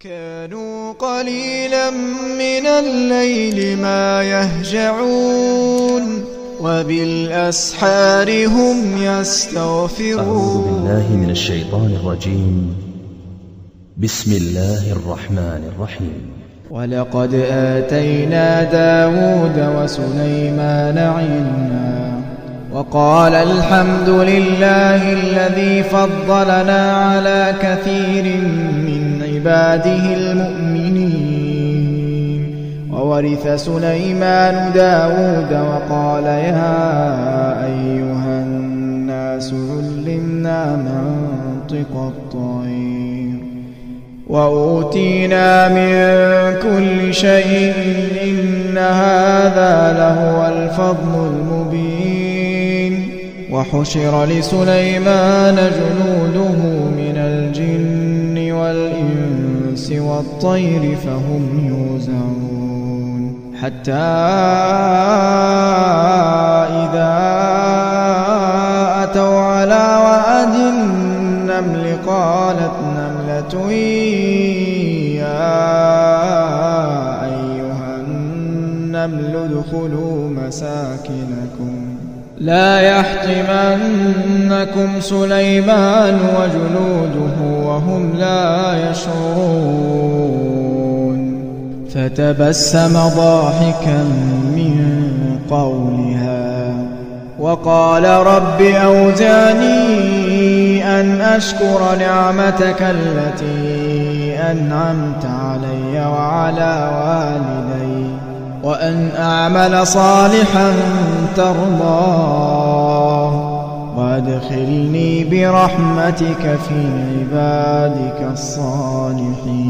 كانوا قليلا من الليل ما يهجعون وبالأسحار هم يستغفرون. أعوذ بالله من الشيطان الرجيم. بسم الله الرحمن الرحيم. ولقد آتينا داود وسليمان علما وقال الحمد لله الذي فضلنا على كثير من عباده المؤمنين. وورث سليمان داود وقال يا أيها الناس علمنا منطق الطير وأوتينا من كل شيء إن هذا لهو الفضل المبين. وحشر لسليمان جنوده من الجن والإنس والطير فهم يوزعون حتى إذا أتوا على واد النمل قالت نملة يا أيها النمل ادخلوا مساكنكم لا يحطمنكم سليمان وجنوده وهم لا يشعرون. فتبسم ضاحكا من قولها وقال رب أوزعني أن أشكر نعمتك التي أنعمت علي وعلى والدي وأن أعمل صالحا ترضاه وأدخلني برحمتك في عبادك الصالحين.